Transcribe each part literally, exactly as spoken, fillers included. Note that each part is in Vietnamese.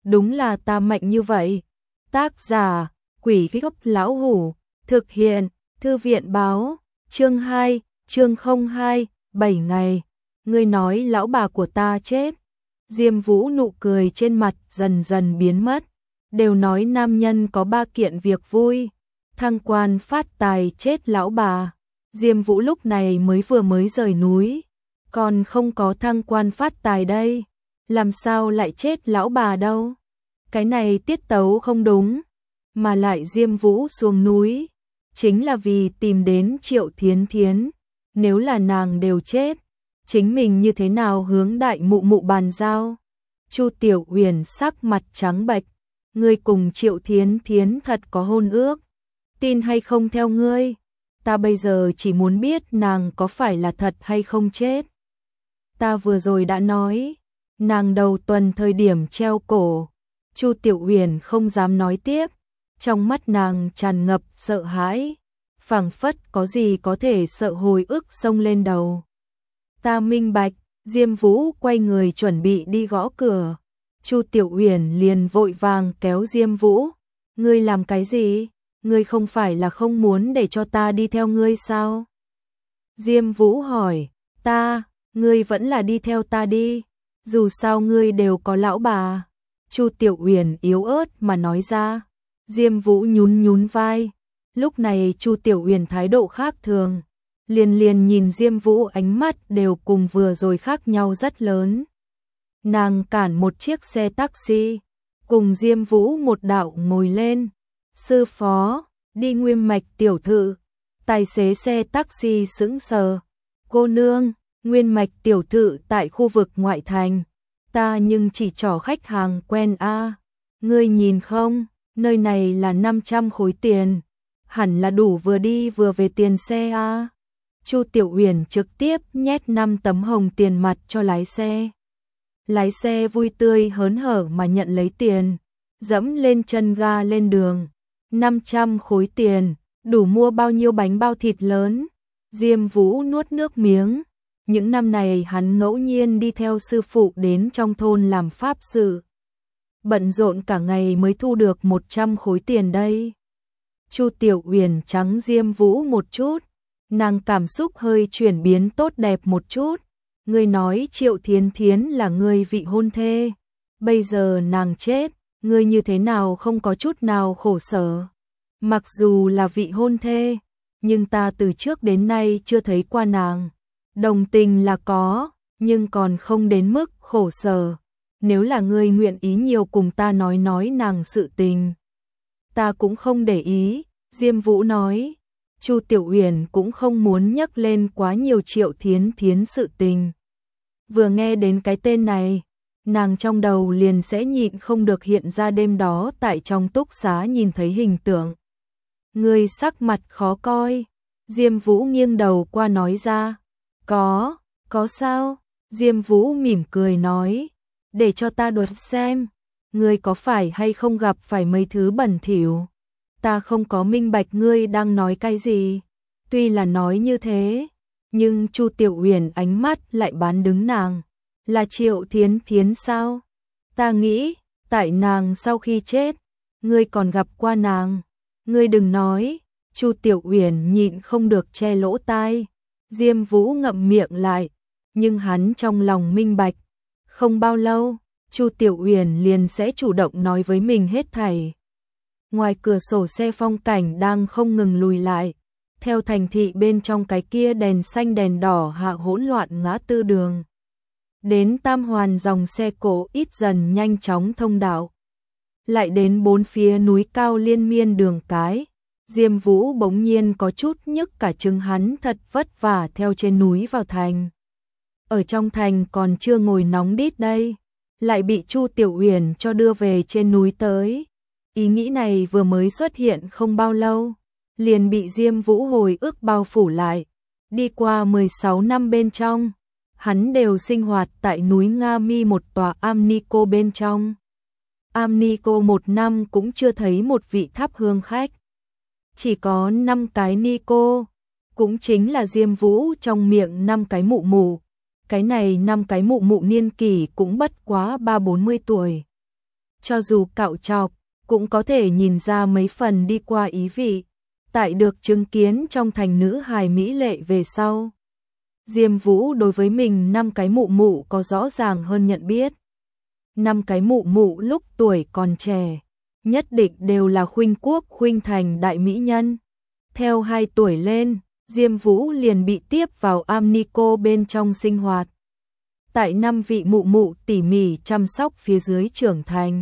đúng là ta mạnh như vậy. Tác giả, Quỷ Gốc Lão Hủ, thực hiện, Thư viện báo, chương hai, chương không hai, bảy ngày. Ngươi nói lão bà của ta chết. Diêm Vũ nụ cười trên mặt dần dần biến mất. Đều nói nam nhân có ba kiện việc vui. Thăng quan phát tài chết lão bà. Diêm Vũ lúc này mới vừa mới rời núi. Còn không có thăng quan phát tài đây. Làm sao lại chết lão bà đâu? Cái này tiết tấu không đúng. Mà lại Diêm Vũ xuống núi. Chính là vì tìm đến Triệu Thiến Thiến. Nếu là nàng đều chết. Chính mình như thế nào hướng đại mụ mụ bàn giao? Chu Tiểu Huyền sắc mặt trắng bệch. Ngươi cùng Triệu Thiến Thiến thật có hôn ước. Tin hay không theo ngươi? Ta bây giờ chỉ muốn biết nàng có phải là thật hay không chết. Ta vừa rồi đã nói. Nàng đầu tuần thời điểm treo cổ. Chu Tiểu Huyền không dám nói tiếp. Trong mắt nàng tràn ngập sợ hãi. Phảng phất có gì có thể sợ hồi ức xông lên đầu. Ta minh bạch. Diêm Vũ quay người chuẩn bị đi gõ cửa. Chu Tiểu Huyền liền vội vàng kéo Diêm Vũ. Ngươi làm cái gì? Ngươi không phải là không muốn để cho ta đi theo ngươi sao? Diêm Vũ hỏi. Ta, ngươi vẫn là đi theo ta đi. Dù sao ngươi đều có lão bà. Chu Tiểu Huyền yếu ớt mà nói ra. Diêm Vũ nhún nhún vai. Lúc này Chu Tiểu Huyền thái độ khác thường. Liền liền nhìn Diêm Vũ ánh mắt đều cùng vừa rồi khác nhau rất lớn. Nàng cản một chiếc xe taxi. Cùng Diêm Vũ một đạo ngồi lên. Sư phó, đi Nguyên Mạch tiểu thư. Tài xế xe taxi sững sờ. Cô nương, Nguyên Mạch tiểu thư tại khu vực ngoại thành. Ta nhưng chỉ trỏ khách hàng quen a. À. Ngươi nhìn không, nơi này là năm trăm khối tiền. Hẳn là đủ vừa đi vừa về tiền xe a. À. Chu Tiểu Huyền trực tiếp nhét năm tấm hồng tiền mặt cho lái xe. Lái xe vui tươi hớn hở mà nhận lấy tiền. Dẫm lên chân ga lên đường. năm trăm khối tiền, đủ mua bao nhiêu bánh bao thịt lớn. Diêm Vũ nuốt nước miếng. Những năm này hắn ngẫu nhiên đi theo sư phụ đến trong thôn làm pháp sự. Bận rộn cả ngày mới thu được một trăm khối tiền đây. Chu Tiểu Huyền trắng Diêm Vũ một chút. Nàng cảm xúc hơi chuyển biến tốt đẹp một chút. Ngươi nói Triệu Thiến Thiến là ngươi vị hôn thê. Bây giờ nàng chết, ngươi như thế nào không có chút nào khổ sở. Mặc dù là vị hôn thê, nhưng ta từ trước đến nay chưa thấy qua nàng. Đồng tình là có, nhưng còn không đến mức khổ sở. Nếu là ngươi nguyện ý nhiều cùng ta nói nói nàng sự tình. Ta cũng không để ý, Diêm Vũ nói. Chu Tiểu Huyền cũng không muốn nhắc lên quá nhiều Triệu Thiến Thiến sự tình. Vừa nghe đến cái tên này, nàng trong đầu liền sẽ nhịn không được hiện ra đêm đó tại trong túc xá nhìn thấy hình tượng. Người sắc mặt khó coi. Diêm Vũ nghiêng đầu qua nói ra. Có, có sao? Diêm Vũ mỉm cười nói. Để cho ta đoán xem. Ngươi có phải hay không gặp phải mấy thứ bẩn thỉu? Ta không có minh bạch ngươi đang nói cái gì. Tuy là nói như thế, nhưng Chu Tiểu Huyền ánh mắt lại bán đứng nàng. Là Triệu Thiến Thiến sao? Ta nghĩ, tại nàng sau khi chết, ngươi còn gặp qua nàng. Ngươi đừng nói. Chu Tiểu Huyền nhịn không được che lỗ tai. Diêm Vũ ngậm miệng lại, nhưng hắn trong lòng minh bạch. Không bao lâu, Chu Tiểu Huyền liền sẽ chủ động nói với mình hết thảy. Ngoài cửa sổ xe phong cảnh đang không ngừng lùi lại. Theo thành thị bên trong cái kia đèn xanh đèn đỏ hạ hỗn loạn ngã tư đường. Đến tam hoàn dòng xe cộ ít dần nhanh chóng thông đạo. Lại đến bốn phía núi cao liên miên đường cái. Diêm Vũ bỗng nhiên có chút nhức cả trứng hắn thật vất vả theo trên núi vào thành. Ở trong thành còn chưa ngồi nóng đít đây. Lại bị Chu Tiểu Huyền cho đưa về trên núi tới. Ý nghĩ này vừa mới xuất hiện không bao lâu. Liền bị Diêm Vũ hồi ức bao phủ lại. Đi qua mười sáu năm bên trong, hắn đều sinh hoạt tại núi Nga Mi một tòa Amnico bên trong. Amnico một năm cũng chưa thấy một vị thắp hương khách. Chỉ có năm cái Nico, cũng chính là Diêm Vũ trong miệng năm cái mụ mụ. Cái này năm cái mụ mụ niên kỷ cũng bất quá ba bốn mươi tuổi. cho dù cạo chọc, cũng có thể nhìn ra mấy phần đi qua ý vị. Tại được chứng kiến trong thành nữ hài mỹ lệ về sau, Diêm Vũ đối với mình năm cái mụ mụ có rõ ràng hơn nhận biết. Năm cái mụ mụ lúc tuổi còn trẻ, nhất định đều là khuynh quốc khuynh thành đại mỹ nhân. Theo hai tuổi lên, Diêm Vũ liền bị tiếp vào Amnico bên trong sinh hoạt. Tại năm vị mụ mụ tỉ mỉ chăm sóc phía dưới trưởng thành.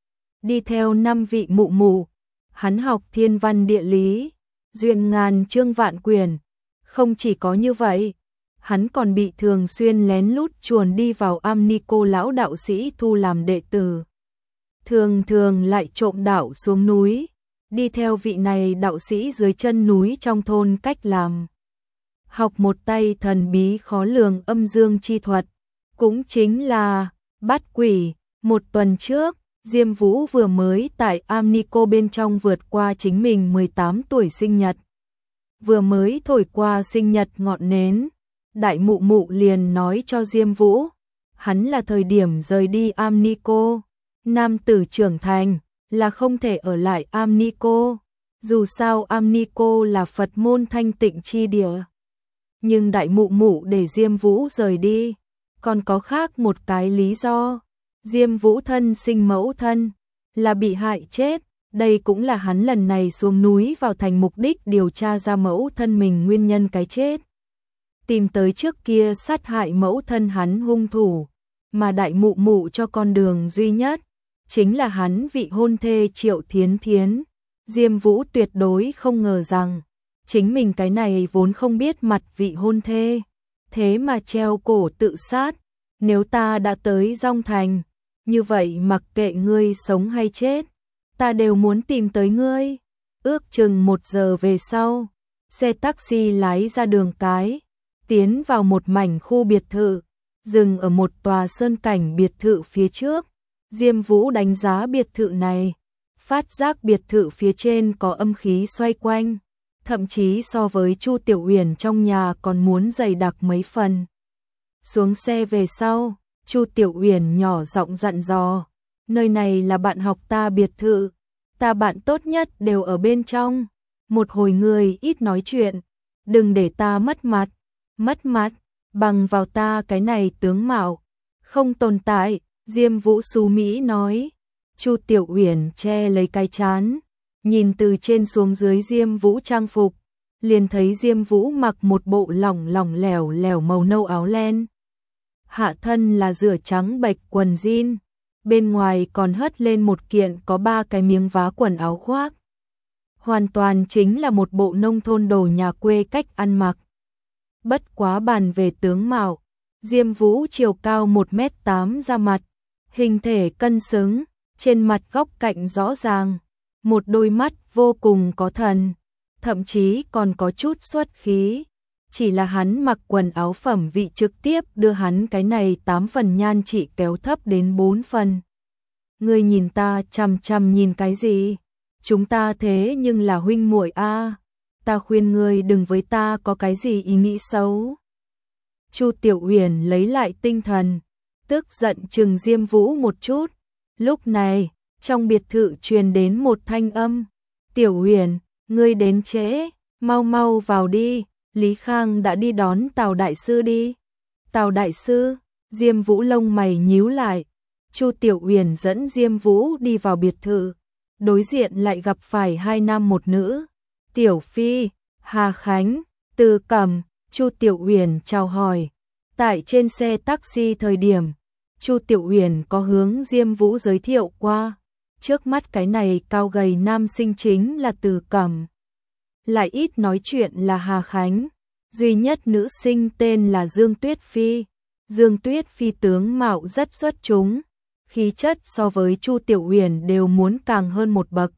Đi theo năm vị mụ mụ, hắn học thiên văn địa lý, duyên ngàn chương vạn quyền. Không chỉ có như vậy, hắn còn bị thường xuyên lén lút chuồn đi vào Amnico lão đạo sĩ thu làm đệ tử. Thường thường lại trộm đạo xuống núi, đi theo vị này đạo sĩ dưới chân núi trong thôn cách làm. Học một tay thần bí khó lường âm dương chi thuật, cũng chính là bắt quỷ. Một tuần trước, Diêm Vũ vừa mới tại Amnico bên trong vượt qua chính mình mười tám tuổi sinh nhật. Vừa mới thổi qua sinh nhật ngọn nến, đại mụ mụ liền nói cho Diêm Vũ, hắn là thời điểm rời đi Amnico. Nam tử trưởng thành là không thể ở lại Amnico, dù sao Amnico là Phật môn thanh tịnh chi địa. Nhưng đại mụ mụ để Diêm Vũ rời đi, còn có khác một cái lý do. Diêm Vũ thân sinh mẫu thân là bị hại chết, đây cũng là hắn lần này xuống núi vào thành mục đích điều tra ra mẫu thân mình nguyên nhân cái chết. Tìm tới trước kia sát hại mẫu thân hắn hung thủ, mà đại mụ mụ cho con đường duy nhất, chính là hắn vị hôn thê Triệu Thiến Thiến. Diêm Vũ tuyệt đối không ngờ rằng, chính mình cái này vốn không biết mặt vị hôn thê, thế mà treo cổ tự sát. Nếu ta đã tới Dong Thành, như vậy mặc kệ ngươi sống hay chết, ta đều muốn tìm tới ngươi. Ước chừng một giờ về sau, xe taxi lái ra đường cái, tiến vào một mảnh khu biệt thự, dừng ở một tòa sơn cảnh biệt thự phía trước. Diêm Vũ đánh giá biệt thự này, phát giác biệt thự phía trên có âm khí xoay quanh, thậm chí so với Chu Tiểu Uyển trong nhà còn muốn dày đặc mấy phần. Xuống xe về sau, Chu Tiểu Uyển nhỏ giọng dặn dò, nơi này là bạn học ta biệt thự, ta bạn tốt nhất đều ở bên trong, một hồi người ít nói chuyện, đừng để ta mất mặt. Mất mặt, bằng vào ta cái này tướng mạo, không tồn tại. Diêm Vũ xú mỹ nói. Chu Tiểu Uyển che lấy cái trán, nhìn từ trên xuống dưới Diêm Vũ trang phục, liền thấy Diêm Vũ mặc một bộ lỏng lỏng lẻo lẻo màu nâu áo len. Hạ thân là rửa trắng bạch quần jean, bên ngoài còn hất lên một kiện có ba cái miếng vá quần áo khoác. Hoàn toàn chính là một bộ nông thôn đồ nhà quê cách ăn mặc. Bất quá bàn về tướng mạo, Diêm Vũ chiều cao một mét tám ra mặt, hình thể cân xứng, trên mặt góc cạnh rõ ràng, một đôi mắt vô cùng có thần, thậm chí còn có chút xuất khí. Chỉ là hắn mặc quần áo phẩm vị trực tiếp đưa hắn cái này tám phần nhan trị kéo thấp đến bốn phần. Ngươi nhìn ta chằm chằm nhìn cái gì? Chúng ta thế nhưng là huynh muội a, ta khuyên ngươi đừng với ta có cái gì ý nghĩ xấu. Chu Tiểu Uyển lấy lại tinh thần, tức giận trừng Diêm Vũ một chút. Lúc này, trong biệt thự truyền đến một thanh âm, Tiểu Uyển, ngươi đến trễ, mau mau vào đi, Lý Khang đã đi đón Tào đại sư đi. Tào đại sư? Diêm Vũ lông mày nhíu lại. Chu Tiểu Uyển dẫn Diêm Vũ đi vào biệt thự, đối diện lại gặp phải hai nam một nữ. Tiểu Phi, Hà Khánh, Từ Cẩm. Chu Tiểu Uyển chào hỏi. Tại trên xe taxi thời điểm, Chu Tiểu Uyển có hướng Diêm Vũ giới thiệu qua, trước mắt cái này cao gầy nam sinh chính là Từ Cẩm. Lại ít nói chuyện là Hà Khánh, duy nhất nữ sinh tên là Dương Tuyết Phi. Dương Tuyết Phi tướng mạo rất xuất chúng, khí chất so với Chu Tiểu Uyển đều muốn càng hơn một bậc.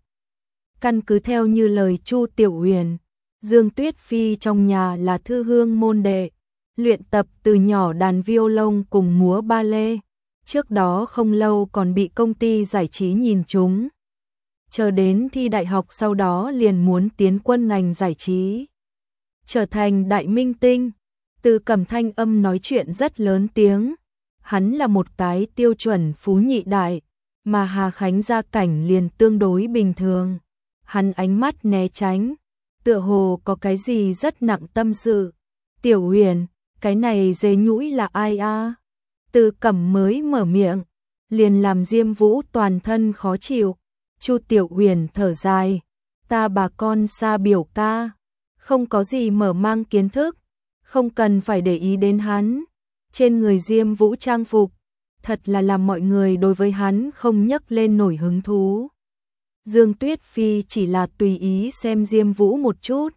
Căn cứ theo như lời Chu Tiểu Uyển, Dương Tuyết Phi trong nhà là thư hương môn đệ, luyện tập từ nhỏ đàn violon cùng múa ba lê. Trước đó không lâu còn bị công ty giải trí nhìn trúng. Chờ đến thi đại học sau đó liền muốn tiến quân ngành giải trí, trở thành đại minh tinh. Từ Cẩm thanh âm nói chuyện rất lớn tiếng. Hắn là một cái tiêu chuẩn phú nhị đại, mà Hà Khánh gia cảnh liền tương đối bình thường. Hắn ánh mắt né tránh, tựa hồ có cái gì rất nặng tâm sự. Tiểu Huyền, cái này dế nhũi là ai a? Từ Cẩm mới mở miệng, liền làm Diêm Vũ toàn thân khó chịu. Chu Tiểu Huyền thở dài, ta bà con xa biểu ca, không có gì mở mang kiến thức, không cần phải để ý đến hắn. Trên người Diêm Vũ trang phục, thật là làm mọi người đối với hắn không nhấc lên nổi hứng thú. Dương Tuyết Phi chỉ là tùy ý xem Diêm Vũ một chút,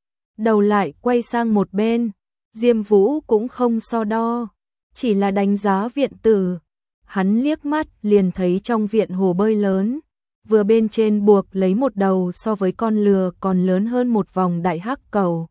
đầu lại quay sang một bên. Diêm Vũ cũng không so đo, chỉ là đánh giá viện tử. Hắn liếc mắt liền thấy trong viện hồ bơi lớn, vừa bên trên buộc lấy một đầu so với con lừa còn lớn hơn một vòng đại hắc cẩu.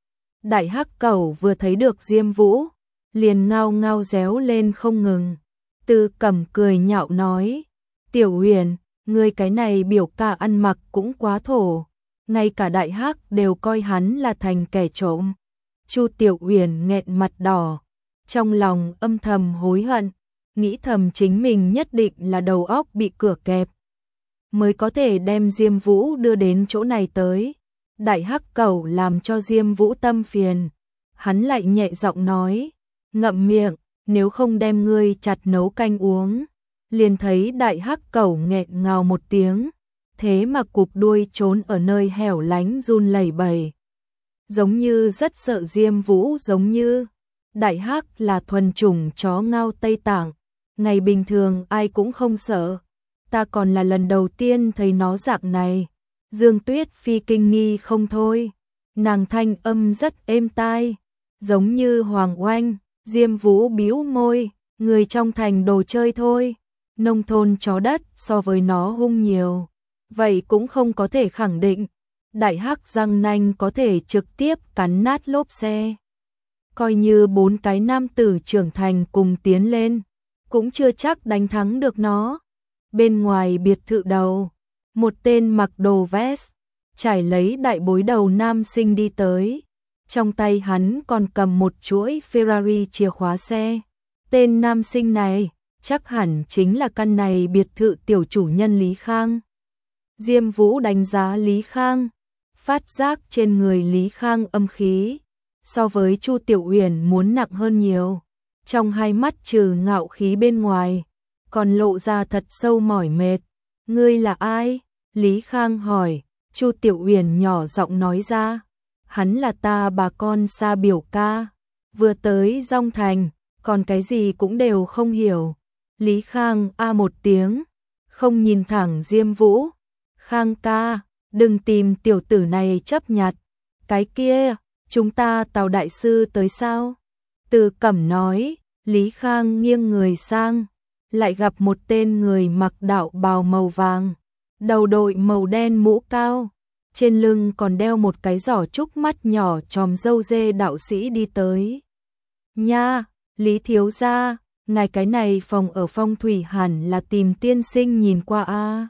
Đại hắc cẩu vừa thấy được Diêm Vũ, liền ngao ngao réo lên không ngừng. Từ Cẩm cười nhạo nói, Tiểu Huyền, ngươi cái này biểu ca ăn mặc cũng quá thổ, ngay cả đại hắc đều coi hắn là thành kẻ trộm. Chu Tiểu Huyền nghẹn mặt đỏ, trong lòng âm thầm hối hận, nghĩ thầm chính mình nhất định là đầu óc bị cửa kẹp, mới có thể đem Diêm Vũ đưa đến chỗ này tới. Đại hắc cẩu làm cho Diêm Vũ tâm phiền, hắn lại nhẹ giọng nói, ngậm miệng, nếu không đem ngươi chặt nấu canh uống. Liền thấy đại hắc cẩu nghẹn ngào một tiếng, thế mà cụp đuôi trốn ở nơi hẻo lánh run lẩy bẩy, giống như rất sợ Diêm Vũ. Giống như đại hắc là thuần chủng chó ngao Tây Tạng, ngày bình thường ai cũng không sợ, ta còn là lần đầu tiên thấy nó dạng này. Dương Tuyết Phi kinh nghi không thôi, nàng thanh âm rất êm tai, giống như hoàng oanh. Diêm Vũ bĩu môi, người trong thành đồ chơi thôi, nông thôn chó đất so với nó hung nhiều, vậy cũng không có thể khẳng định đại hắc răng nanh có thể trực tiếp cắn nát lốp xe. Coi như bốn cái nam tử trưởng thành cùng tiến lên, cũng chưa chắc đánh thắng được nó. Bên ngoài biệt thự đầu, một tên mặc đồ vest, trải lấy đại bối đầu nam sinh đi tới. Trong tay hắn còn cầm một chuỗi Ferrari chìa khóa xe. Tên nam sinh này, chắc hẳn chính là căn này biệt thự tiểu chủ nhân Lý Khang. Diêm Vũ đánh giá Lý Khang, phát giác trên người Lý Khang âm khí, so với Chu Tiểu Huyền muốn nặng hơn nhiều. Trong hai mắt trừ ngạo khí bên ngoài, còn lộ ra thật sâu mỏi mệt. Ngươi là ai? Lý Khang hỏi. Chu Tiểu Huyền nhỏ giọng nói ra, hắn là ta bà con xa biểu ca, vừa tới Dong Thành, còn cái gì cũng đều không hiểu. Lý Khang a một tiếng, không nhìn thẳng Diêm Vũ. Khang ca, đừng tìm tiểu tử này chấp nhặt. Cái kia, chúng ta Tào đại sư tới sao? Từ Cẩm nói. Lý Khang nghiêng người sang, lại gặp một tên người mặc đạo bào màu vàng, đầu đội màu đen mũ cao, trên lưng còn đeo một cái giỏ trúc mắt nhỏ tròm râu dê đạo sĩ đi tới. Nha, Lý thiếu gia, ngài cái này phòng ở Phong Thủy hẳn là tìm tiên sinh nhìn qua a.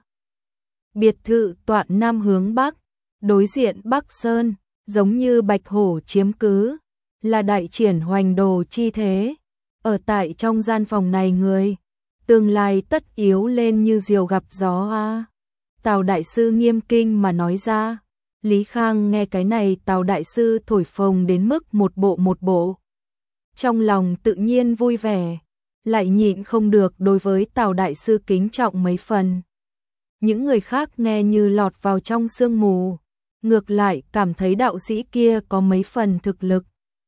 Biệt thự tọa nam hướng bắc, đối diện Bắc Sơn, giống như bạch hổ chiếm cứ, là đại triển hoành đồ chi thế. Ở tại trong gian phòng này người, tương lai tất yếu lên như diều gặp gió a. Tào đại sư nghiêm kinh mà nói ra. Lý Khang nghe cái này Tào đại sư thổi phồng đến mức một bộ một bộ, trong lòng tự nhiên vui vẻ, lại nhịn không được đối với Tào đại sư kính trọng mấy phần. Những người khác nghe như lọt vào trong sương mù, ngược lại cảm thấy đạo sĩ kia có mấy phần thực lực.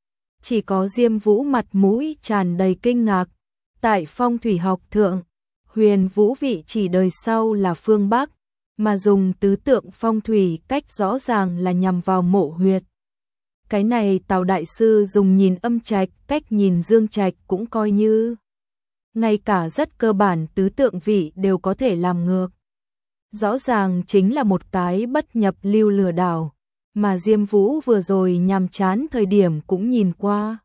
Chỉ có Diêm Vũ mặt mũi tràn đầy kinh ngạc. Tại phong thủy học thượng, huyền vũ vị chỉ đời sau là phương Bắc, mà dùng tứ tượng phong thủy cách rõ ràng là nhằm vào mộ huyệt. Cái này Tào đại sư dùng nhìn âm trạch, cách nhìn dương trạch cũng coi như. Ngay cả rất cơ bản tứ tượng vị đều có thể làm ngược. Rõ ràng chính là một cái bất nhập lưu lừa đảo, mà Diêm Vũ vừa rồi nhàm chán thời điểm cũng nhìn qua.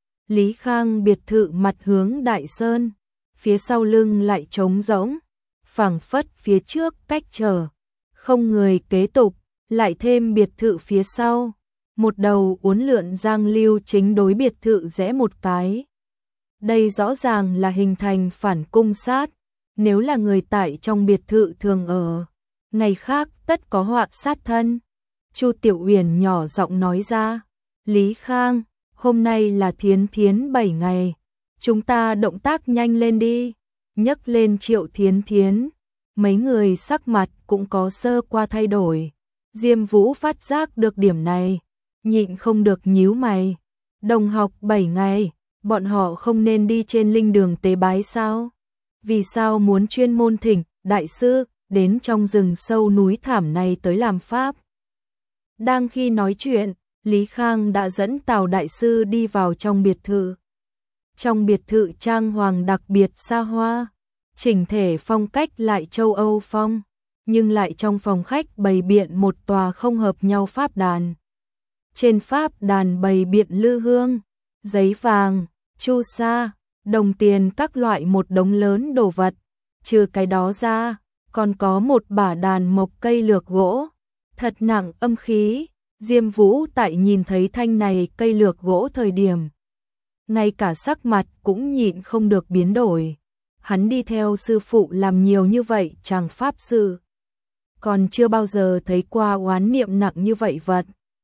Lý Khang biệt thự mặt hướng Đại Sơn, phía sau lưng lại trống rỗng, phảng phất phía trước cách trở, không người kế tục, lại thêm biệt thự phía sau, một đầu uốn lượn giang lưu chính đối biệt thự rẽ một cái. Đây rõ ràng là hình thành phản cung sát, nếu là người tại trong biệt thự thường ở, ngày khác tất có họa sát thân. Chu Tiểu Uyển nhỏ giọng nói ra, Lý Khang, hôm nay là Thiến Thiến bảy ngày, chúng ta động tác nhanh lên đi. Nhấc lên Triệu Thiến Thiến, mấy người sắc mặt cũng có sơ qua thay đổi. Diêm Vũ phát giác được điểm này, nhịn không được nhíu mày. Đồng học bảy ngày, bọn họ không nên đi trên linh đường tế bái sao? Vì sao muốn chuyên môn thỉnh đại sư đến trong rừng sâu núi thảm này tới làm pháp? Đang khi nói chuyện, Lý Khang đã dẫn Tào đại sư đi vào trong biệt thự. Trong biệt thự trang hoàng đặc biệt xa hoa, chỉnh thể phong cách lại châu Âu phong, nhưng lại trong phòng khách bày biện một tòa không hợp nhau pháp đàn. Trên pháp đàn bày biện lư hương, giấy vàng, chu sa, đồng tiền các loại một đống lớn đồ vật. Trừ cái đó ra, còn có một bả đàn mộc cây lược gỗ, thật nặng âm khí. Diêm Vũ tại nhìn thấy thanh này cây lược gỗ thời điểm, ngay cả sắc mặt cũng nhịn không được biến đổi. Hắn đi theo sư phụ làm nhiều như vậy chàng pháp sư, còn chưa bao giờ thấy qua oán niệm nặng như vậy vật.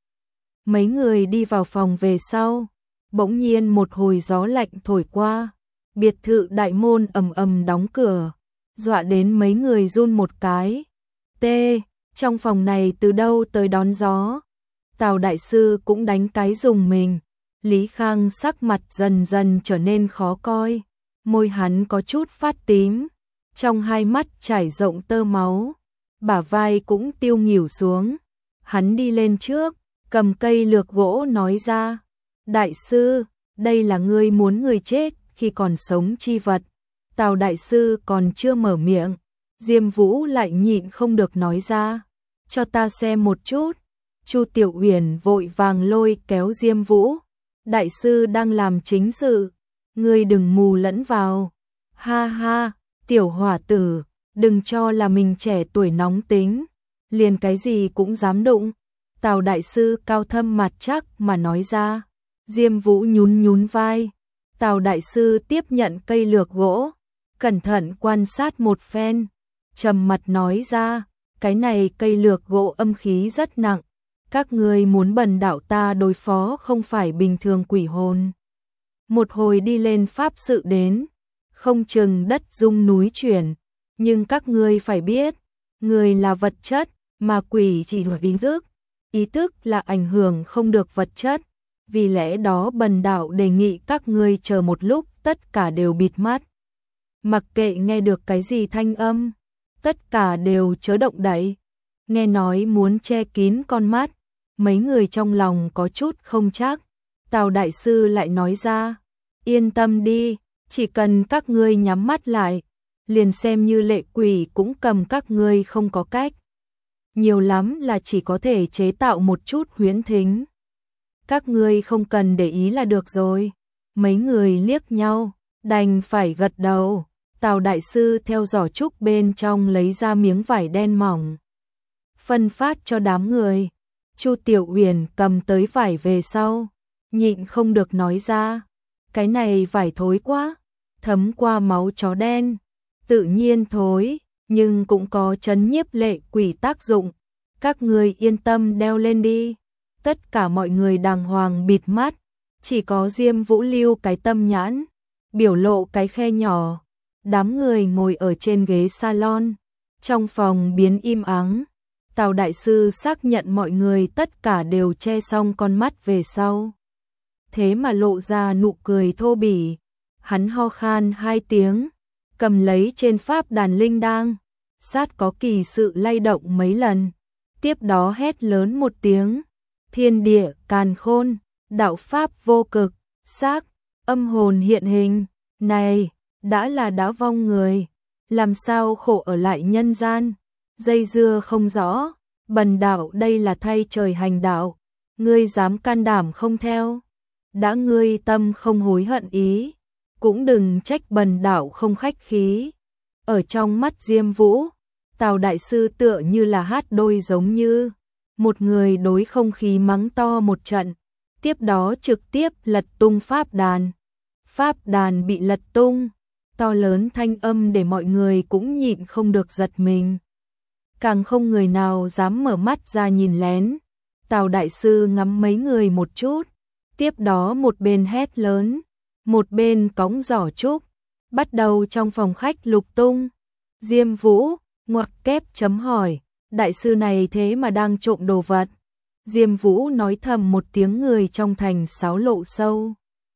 Mấy người đi vào phòng về sau, bỗng nhiên một hồi gió lạnh thổi qua, biệt thự đại môn ầm ầm đóng cửa, dọa đến mấy người run một cái. Tê, trong phòng này từ đâu tới đón gió? Tào đại sư cũng đánh cái rùng mình. Lý Khang sắc mặt dần dần trở nên khó coi, môi hắn có chút phát tím, trong hai mắt chảy rộng tơ máu, bả vai cũng tiêu nghỉu xuống. Hắn đi lên trước, cầm cây lược gỗ nói ra, đại sư, đây là ngươi muốn người chết khi còn sống chi vật. Tào đại sư còn chưa mở miệng, Diêm Vũ lại nhịn không được nói ra, cho ta xem một chút. Chu Tiểu Uyển vội vàng lôi kéo Diêm Vũ, đại sư đang làm chính sự, ngươi đừng mù lẫn vào. Ha ha, tiểu hỏa tử, đừng cho là mình trẻ tuổi nóng tính, liền cái gì cũng dám đụng. Tào đại sư cao thâm mặt chắc mà nói ra. Diêm Vũ nhún nhún vai. Tào đại sư tiếp nhận cây lược gỗ, cẩn thận quan sát một phen, trầm mặt nói ra, cái này cây lược gỗ âm khí rất nặng, các ngươi muốn bần đạo ta đối phó không phải bình thường quỷ hồn. Một hồi đi lên pháp sự đến, không chừng đất rung núi chuyển, nhưng các ngươi phải biết, người là vật chất, mà quỷ chỉ là ý thức, ý thức là ảnh hưởng không được vật chất, vì lẽ đó bần đạo đề nghị các ngươi chờ một lúc tất cả đều bịt mắt. Mặc kệ nghe được cái gì thanh âm, tất cả đều chớ động đậy. Nghe nói muốn che kín con mắt, mấy người trong lòng có chút không chắc. Tào đại sư lại nói ra, yên tâm đi, chỉ cần các ngươi nhắm mắt lại, liền xem như lệ quỷ cũng cầm các ngươi không có cách. Nhiều lắm là chỉ có thể chế tạo một chút huyễn thính. Các ngươi không cần để ý là được rồi. Mấy người liếc nhau, đành phải gật đầu. Tào đại sư theo giỏ trúc bên trong lấy ra miếng vải đen mỏng, phân phát cho đám người. Chu Tiểu Uyển cầm tới vải về sau, nhịn không được nói ra, cái này vải thối quá, thấm qua máu chó đen, tự nhiên thối, nhưng cũng có trấn nhiếp lệ quỷ tác dụng. Các người yên tâm đeo lên đi. Tất cả mọi người đàng hoàng bịt mắt, chỉ có Diêm Vũ lưu cái tâm nhãn, biểu lộ cái khe nhỏ. Đám người ngồi ở trên ghế salon, trong phòng biến im ắng. Tào đại sư xác nhận mọi người tất cả đều che xong con mắt về sau, thế mà lộ ra nụ cười thô bỉ. Hắn ho khan hai tiếng, cầm lấy trên pháp đàn linh đang, sát có kỳ sự lay động mấy lần, tiếp đó hét lớn một tiếng, thiên địa càn khôn, đạo pháp vô cực, xác, âm hồn hiện hình. Này, đã là đã vong người, làm sao khổ ở lại nhân gian, dây dưa không rõ, bần đạo đây là thay trời hành đạo, ngươi dám can đảm không theo, đã ngươi tâm không hối hận ý, cũng đừng trách bần đạo không khách khí. Ở trong mắt Diêm Vũ, Tào đại sư tựa như là hát đôi giống như, một người đối không khí mắng to một trận, tiếp đó trực tiếp lật tung pháp đàn. Pháp đàn bị lật tung, to lớn thanh âm để mọi người cũng nhịn không được giật mình. Càng không người nào dám mở mắt ra nhìn lén. Tào đại sư ngắm mấy người một chút, tiếp đó một bên hét lớn, một bên cõng giỏ trúc, bắt đầu trong phòng khách lục tung. Diêm Vũ, ngoặc kép chấm hỏi, đại sư này thế mà đang trộm đồ vật. Diêm Vũ nói thầm một tiếng, người trong thành sáo lộ sâu.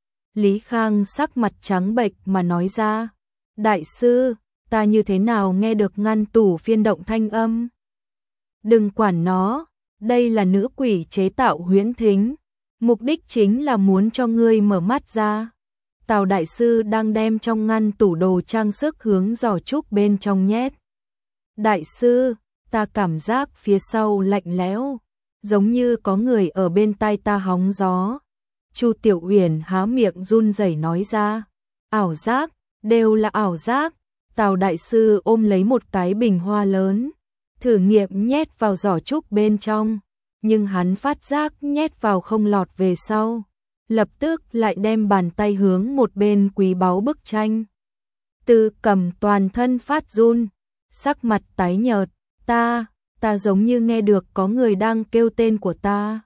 Lý Khang sắc mặt trắng bệch mà nói ra, đại sư, ta như thế nào nghe được ngăn tủ phiên động thanh âm. Đừng quản nó, đây là nữ quỷ chế tạo huyễn thính, mục đích chính là muốn cho ngươi mở mắt ra. Tào đại sư đang đem trong ngăn tủ đồ trang sức hướng giỏ trúc bên trong nhét. Đại sư, ta cảm giác phía sau lạnh lẽo, giống như có người ở bên tai ta hóng gió. Chu Tiểu Uyển há miệng run rẩy nói ra, ảo giác, đều là ảo giác. Tào đại sư ôm lấy một cái bình hoa lớn, thử nghiệm nhét vào giỏ trúc bên trong, nhưng hắn phát giác nhét vào không lọt về sau, lập tức lại đem bàn tay hướng một bên quý báu bức tranh. Từ cầm toàn thân phát run, sắc mặt tái nhợt, ta, ta giống như nghe được có người đang kêu tên của ta.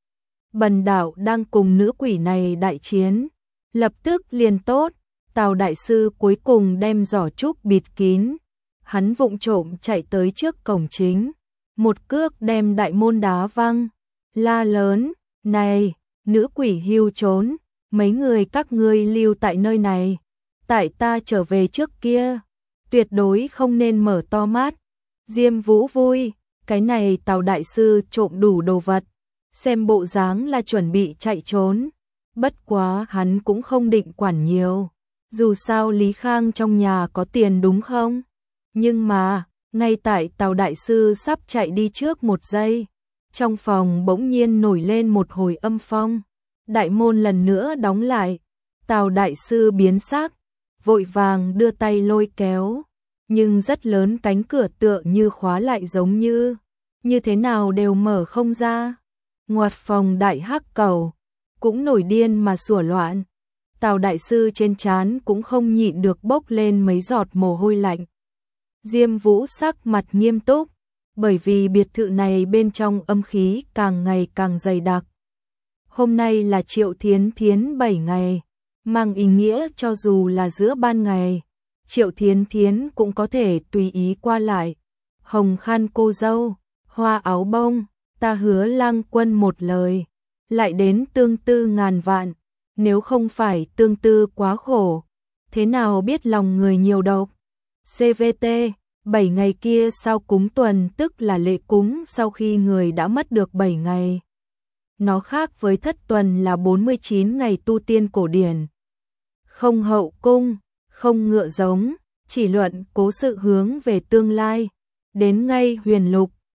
Bần đạo đang cùng nữ quỷ này đại chiến, lập tức liền tốt. Tào đại sư cuối cùng đem giỏ trúc bịt kín, hắn vụng trộm chạy tới trước cổng chính, một cước đem đại môn đá văng, la lớn, này, nữ quỷ hưu trốn, mấy người các ngươi lưu tại nơi này, tại ta trở về trước kia, tuyệt đối không nên mở to mắt. Diêm Vũ vui, cái này Tào đại sư trộm đủ đồ vật, xem bộ dáng là chuẩn bị chạy trốn, bất quá hắn cũng không định quản nhiều. Dù sao Lý Khang trong nhà có tiền đúng không? Nhưng mà, ngay tại Tào đại sư sắp chạy đi trước một giây, trong phòng bỗng nhiên nổi lên một hồi âm phong, đại môn lần nữa đóng lại. Tào đại sư biến sắc, vội vàng đưa tay lôi kéo, nhưng rất lớn cánh cửa tựa như khóa lại, giống như như thế nào đều mở không ra. Ngoặt phòng đại hắc cầu cũng nổi điên mà sủa loạn. Tào đại sư trên trán cũng không nhịn được bốc lên mấy giọt mồ hôi lạnh. Diêm Vũ sắc mặt nghiêm túc, bởi vì biệt thự này bên trong âm khí càng ngày càng dày đặc. Hôm nay là Triệu Thiến Thiến bảy ngày, mang ý nghĩa cho dù là giữa ban ngày, Triệu Thiến Thiến cũng có thể tùy ý qua lại. Hồng khăn cô dâu, hoa áo bông, ta hứa Lang Quân một lời, lại đến tương tư ngàn vạn. Nếu không phải tương tư quá khổ, thế nào biết lòng người nhiều độc. xê vê tê, bảy ngày kia sau cúng tuần tức là lễ cúng sau khi người đã mất được bảy ngày. Nó khác với thất tuần là bốn mươi chín ngày tu tiên cổ điển. Không hậu cung, không ngựa giống, chỉ luận cố sự hướng về tương lai. Đến ngay huyền lục,